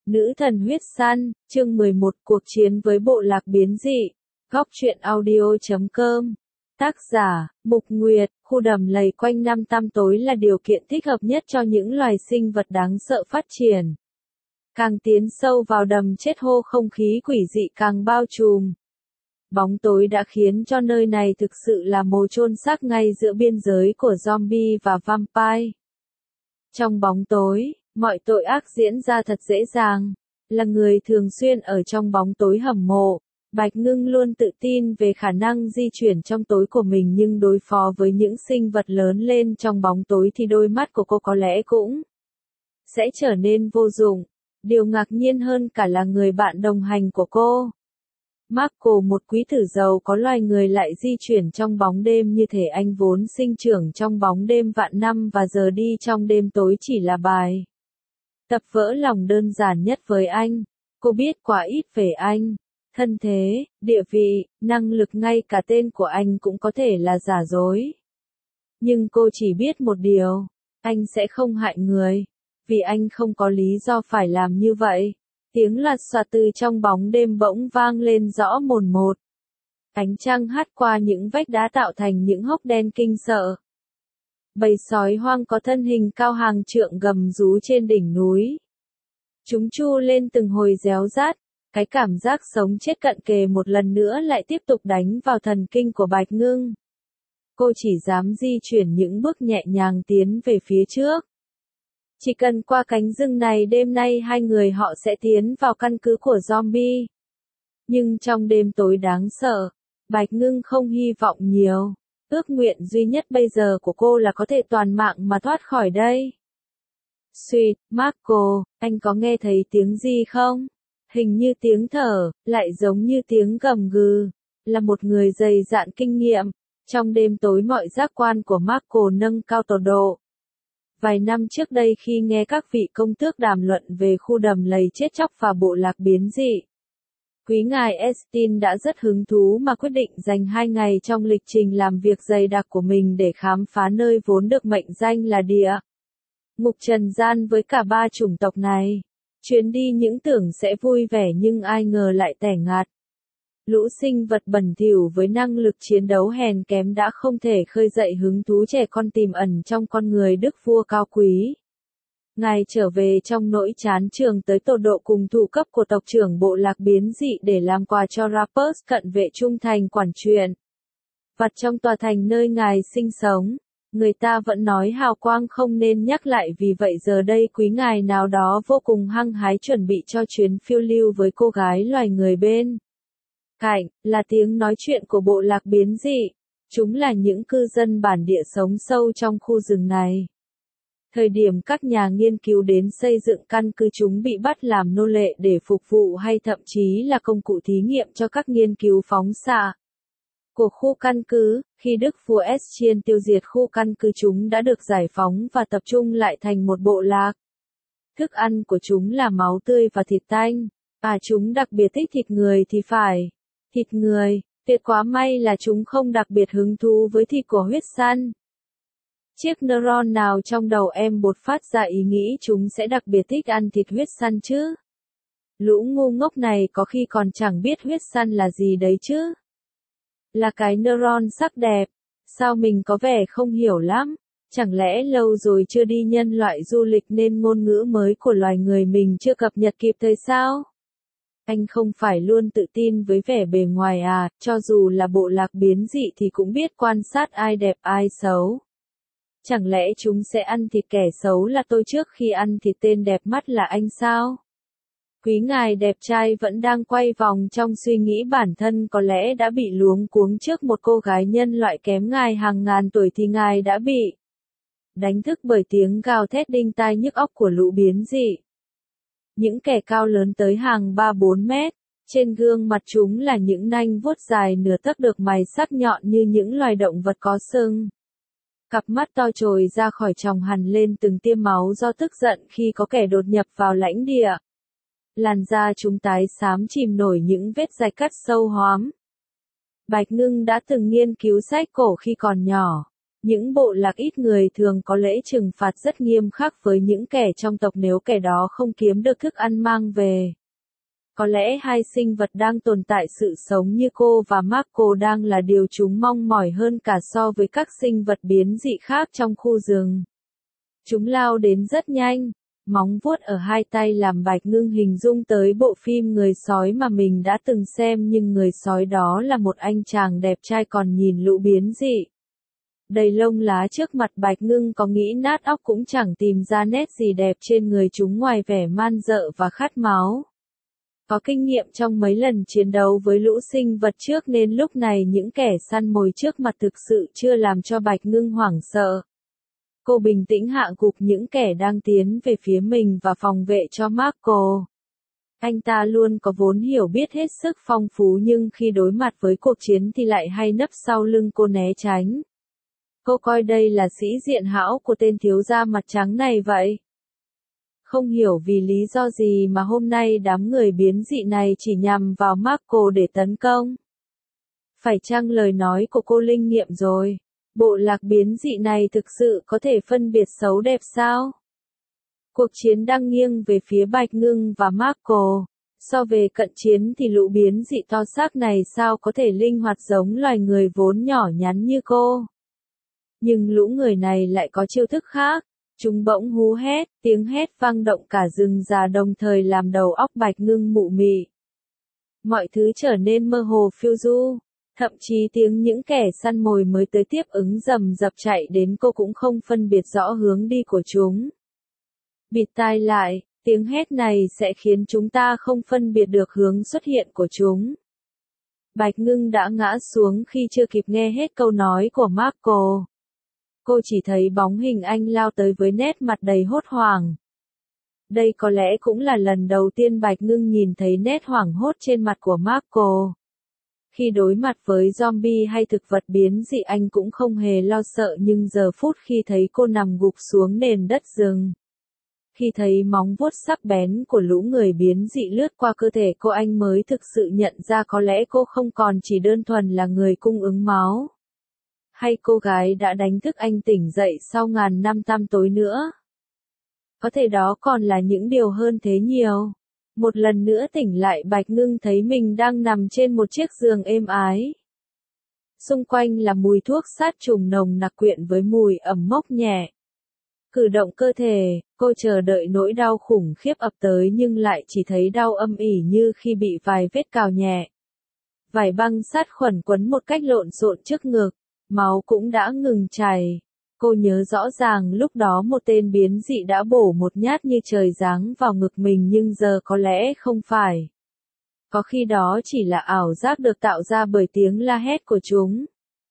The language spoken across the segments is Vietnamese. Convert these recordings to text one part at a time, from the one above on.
Nữ thần huyết săn, chương 11, cuộc chiến với bộ lạc biến dị. Góc truyện audio.com. Tác giả, Mục Nguyệt. Khu đầm lầy quanh năm tăm tối là điều kiện thích hợp nhất cho những loài sinh vật đáng sợ phát triển. Càng tiến sâu vào đầm chết hô, không khí quỷ dị càng bao trùm. Bóng tối đã khiến cho nơi này thực sự là mồ chôn xác ngay giữa biên giới của zombie và vampire. Trong bóng tối, mọi tội ác diễn ra thật dễ dàng. Là người thường xuyên ở trong bóng tối hầm mộ, Bạch Ngưng luôn tự tin về khả năng di chuyển trong tối của mình, nhưng đối phó với những sinh vật lớn lên trong bóng tối thì đôi mắt của cô có lẽ cũng sẽ trở nên vô dụng. Điều ngạc nhiên hơn cả là người bạn đồng hành của cô. Marco, một quý tử giàu có loài người, lại di chuyển trong bóng đêm như thể anh vốn sinh trưởng trong bóng đêm vạn năm và giờ đi trong đêm tối chỉ là bài tập vỡ lòng đơn giản nhất với anh. Cô biết quá ít về anh. Thân thế, địa vị, năng lực, ngay cả tên của anh cũng có thể là giả dối. Nhưng cô chỉ biết một điều, anh sẽ không hại người, vì anh không có lý do phải làm như vậy. Tiếng lạt xoạt từ trong bóng đêm bỗng vang lên rõ mồn một. Ánh trăng hắt qua những vách đá tạo thành những hốc đen kinh sợ. Bầy sói hoang có thân hình cao hàng trượng gầm rú trên đỉnh núi. Chúng chu lên từng hồi réo rát, cái cảm giác sống chết cận kề một lần nữa lại tiếp tục đánh vào thần kinh của Bạch Ngưng. Cô chỉ dám di chuyển những bước nhẹ nhàng tiến về phía trước. Chỉ cần qua cánh rừng này, đêm nay hai người họ sẽ tiến vào căn cứ của zombie. Nhưng trong đêm tối đáng sợ, Bạch Ngưng không hy vọng nhiều. Ước nguyện duy nhất bây giờ của cô là có thể toàn mạng mà thoát khỏi đây. Sweet, Marco, anh có nghe thấy tiếng gì không? Hình như tiếng thở, lại giống như tiếng gầm gừ. Là một người dày dạn kinh nghiệm. Trong đêm tối mọi giác quan của Marco nâng cao tột độ. Vài năm trước đây, khi nghe các vị công tước đàm luận về khu đầm lầy chết chóc và bộ lạc biến dị, quý ngài Estin đã rất hứng thú mà quyết định dành 2 ngày trong lịch trình làm việc dày đặc của mình để khám phá nơi vốn được mệnh danh là địa ngục trần gian với cả 3 chủng tộc này. Chuyến đi những tưởng sẽ vui vẻ nhưng ai ngờ lại tẻ ngạt. Lũ sinh vật bẩn thỉu với năng lực chiến đấu hèn kém đã không thể khơi dậy hứng thú trẻ con tiềm ẩn trong con người đức vua cao quý. Ngài trở về trong nỗi chán chường tới tột độ cùng thủ cấp của tộc trưởng bộ lạc biến dị để làm quà cho Rappers cận vệ trung thành quản chuyện vặt trong tòa thành nơi ngài sinh sống. Người ta vẫn nói hào quang không nên nhắc lại, vì vậy giờ đây quý ngài nào đó vô cùng hăng hái chuẩn bị cho chuyến phiêu lưu với cô gái loài người bên cạnh, là tiếng nói chuyện của bộ lạc biến dị. Chúng là những cư dân bản địa sống sâu trong khu rừng này. Thời điểm các nhà nghiên cứu đến xây dựng căn cứ, chúng bị bắt làm nô lệ để phục vụ hay thậm chí là công cụ thí nghiệm cho các nghiên cứu phóng xạ của khu căn cứ. Khi Đức vua Estien tiêu diệt khu căn cứ, chúng đã được giải phóng và tập trung lại thành một bộ lạc. Thức ăn của chúng là máu tươi và thịt tanh. Chúng đặc biệt thích thịt người thì phải. Thịt người, tuyệt quá may là chúng không đặc biệt hứng thú với thịt của huyết săn. Chiếc neuron nào trong đầu em bột phát ra ý nghĩ chúng sẽ đặc biệt thích ăn thịt huyết săn chứ? Lũ ngu ngốc này có khi còn chẳng biết huyết săn là gì đấy chứ? Là cái neuron sắc đẹp. Sao mình có vẻ không hiểu lắm? Chẳng lẽ lâu rồi chưa đi nhân loại du lịch nên ngôn ngữ mới của loài người mình chưa cập nhật kịp thời sao? Anh không phải luôn tự tin với vẻ bề ngoài cho dù là bộ lạc biến dị thì cũng biết quan sát ai đẹp ai xấu. Chẳng lẽ chúng sẽ ăn thịt kẻ xấu là tôi trước khi ăn thịt tên đẹp mắt là anh sao? Quý ngài đẹp trai vẫn đang quay vòng trong suy nghĩ bản thân, có lẽ đã bị luống cuống trước một cô gái nhân loại kém ngài hàng ngàn tuổi thì ngài đã bị đánh thức bởi tiếng gào thét đinh tai nhức óc của lũ biến dị. Những kẻ cao lớn tới hàng 3-4 mét, trên gương mặt chúng là những nanh vuốt dài nửa tấc được mài sắc nhọn như những loài động vật có sừng. Cặp mắt to trồi ra khỏi tròng hằn lên từng tia máu do tức giận khi có kẻ đột nhập vào lãnh địa. Làn da chúng tái xám chìm nổi những vết rạch cắt sâu hoắm. Bạch Ngưng đã từng nghiên cứu sách cổ khi còn nhỏ. Những bộ lạc ít người thường có lễ trừng phạt rất nghiêm khắc với những kẻ trong tộc nếu kẻ đó không kiếm được thức ăn mang về. Có lẽ hai sinh vật đang tồn tại sự sống như cô và Marco đang là điều chúng mong mỏi hơn cả so với các sinh vật biến dị khác trong khu rừng. Chúng lao đến rất nhanh, móng vuốt ở hai tay làm Bạch Ngưng hình dung tới bộ phim Người sói mà mình đã từng xem, nhưng người sói đó là một anh chàng đẹp trai còn nhìn lũ biến dị. Đầy lông lá trước mặt Bạch Ngưng có nghĩ nát óc cũng chẳng tìm ra nét gì đẹp trên người chúng ngoài vẻ man dợ và khát máu. Có kinh nghiệm trong mấy lần chiến đấu với lũ sinh vật trước nên lúc này những kẻ săn mồi trước mặt thực sự chưa làm cho Bạch Ngưng hoảng sợ. Cô bình tĩnh hạ gục những kẻ đang tiến về phía mình và phòng vệ cho Marco. Anh ta luôn có vốn hiểu biết hết sức phong phú nhưng khi đối mặt với cuộc chiến thì lại hay nấp sau lưng cô né tránh. Cô coi đây là sĩ diện hão của tên thiếu gia mặt trắng này vậy. Không hiểu vì lý do gì mà hôm nay đám người biến dị này chỉ nhằm vào Marco để tấn công. Phải chăng lời nói của cô linh nghiệm rồi? Bộ lạc biến dị này thực sự có thể phân biệt xấu đẹp sao? Cuộc chiến đang nghiêng về phía Bạch Ngưng và Marco. So về cận chiến thì lũ biến dị to xác này sao có thể linh hoạt giống loài người vốn nhỏ nhắn như cô. Nhưng lũ người này lại có chiêu thức khác. Chúng bỗng hú hét, tiếng hét vang động cả rừng già đồng thời làm đầu óc Bạch Ngưng mụ mị. Mọi thứ trở nên mơ hồ phiêu du. Thậm chí tiếng những kẻ săn mồi mới tới tiếp ứng rầm rập chạy đến cô cũng không phân biệt rõ hướng đi của chúng. Bịt tai lại, tiếng hét này sẽ khiến chúng ta không phân biệt được hướng xuất hiện của chúng. Bạch Ngưng đã ngã xuống khi chưa kịp nghe hết câu nói của Marco. Cô chỉ thấy bóng hình anh lao tới với nét mặt đầy hốt hoảng. Đây có lẽ cũng là lần đầu tiên Bạch Ngưng nhìn thấy nét hoảng hốt trên mặt của Marco. Khi đối mặt với zombie hay thực vật biến dị anh cũng không hề lo sợ, nhưng giờ phút khi thấy cô nằm gục xuống nền đất rừng. Khi thấy móng vuốt sắc bén của lũ người biến dị lướt qua cơ thể cô anh mới thực sự nhận ra có lẽ cô không còn chỉ đơn thuần là người cung ứng máu. Hay cô gái đã đánh thức anh tỉnh dậy sau ngàn năm tăm tối nữa. Có thể đó còn là những điều hơn thế nhiều. Một lần nữa tỉnh lại Bạch Ngưng thấy mình đang nằm trên một chiếc giường êm ái. Xung quanh là mùi thuốc sát trùng nồng nặc quyện với mùi ẩm mốc nhẹ. Cử động cơ thể, cô chờ đợi nỗi đau khủng khiếp ập tới nhưng lại chỉ thấy đau âm ỉ như khi bị vài vết cào nhẹ. Vải băng sát khuẩn quấn một cách lộn xộn trước ngực, máu cũng đã ngừng chảy. Cô nhớ rõ ràng lúc đó một tên biến dị đã bổ một nhát như trời giáng vào ngực mình nhưng giờ có lẽ không phải. Có khi đó chỉ là ảo giác được tạo ra bởi tiếng la hét của chúng.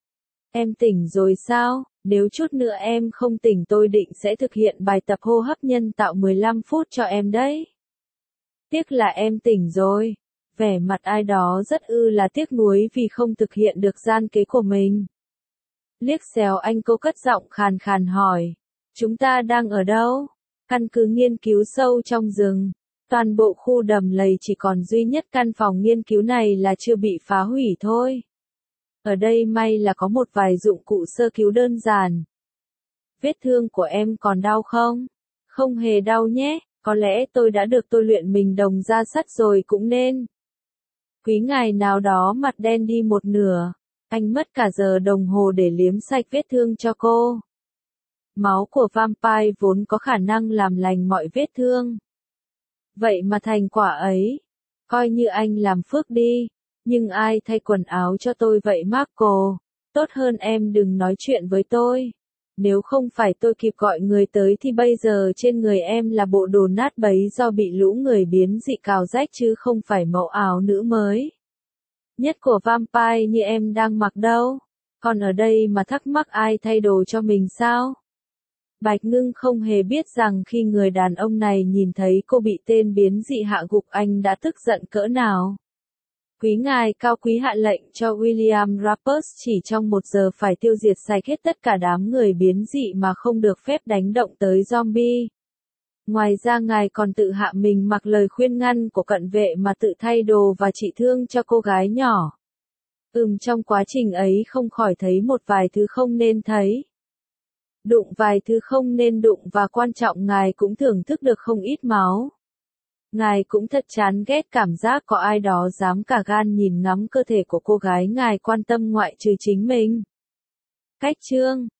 Em tỉnh rồi sao? Nếu chút nữa em không tỉnh tôi định sẽ thực hiện bài tập hô hấp nhân tạo 15 phút cho em đấy. Tiếc là em tỉnh rồi. Vẻ mặt ai đó rất là tiếc nuối vì không thực hiện được gian kế của mình. Liếc xéo anh cô cất giọng khàn khàn hỏi. Chúng ta đang ở đâu? Căn cứ nghiên cứu sâu trong rừng. Toàn bộ khu đầm lầy chỉ còn duy nhất căn phòng nghiên cứu này là chưa bị phá hủy thôi. Ở đây may là có một vài dụng cụ sơ cứu đơn giản. Vết thương của em còn đau không? Không hề đau nhé, có lẽ tôi đã được tôi luyện mình đồng ra sắt rồi cũng nên. Quý ngài nào đó mặt đen đi một nửa. Anh mất cả giờ đồng hồ để liếm sạch vết thương cho cô. Máu của vampire vốn có khả năng làm lành mọi vết thương. Vậy mà thành quả ấy, coi như anh làm phước đi. Nhưng ai thay quần áo cho tôi vậy Marco? Tốt hơn em đừng nói chuyện với tôi. Nếu không phải tôi kịp gọi người tới thì bây giờ trên người em là bộ đồ nát bấy do bị lũ người biến dị cào rách chứ không phải mẫu áo nữ mới nhất của vampire như em đang mặc đâu. Còn ở đây mà thắc mắc ai thay đồ cho mình sao? Bạch Ngưng không hề biết rằng khi người đàn ông này nhìn thấy cô bị tên biến dị hạ gục anh đã tức giận cỡ nào. Quý ngài cao quý hạ lệnh cho William Rappers chỉ trong 1 giờ phải tiêu diệt sạch hết tất cả đám người biến dị mà không được phép đánh động tới zombie. Ngoài ra ngài còn tự hạ mình mặc lời khuyên ngăn của cận vệ mà tự thay đồ và trị thương cho cô gái nhỏ. Trong quá trình ấy không khỏi thấy một vài thứ không nên thấy. Đụng vài thứ không nên đụng và quan trọng ngài cũng thưởng thức được không ít máu. Ngài cũng thật chán ghét cảm giác có ai đó dám cả gan nhìn ngắm cơ thể của cô gái ngài quan tâm ngoại trừ chính mình. Cách chương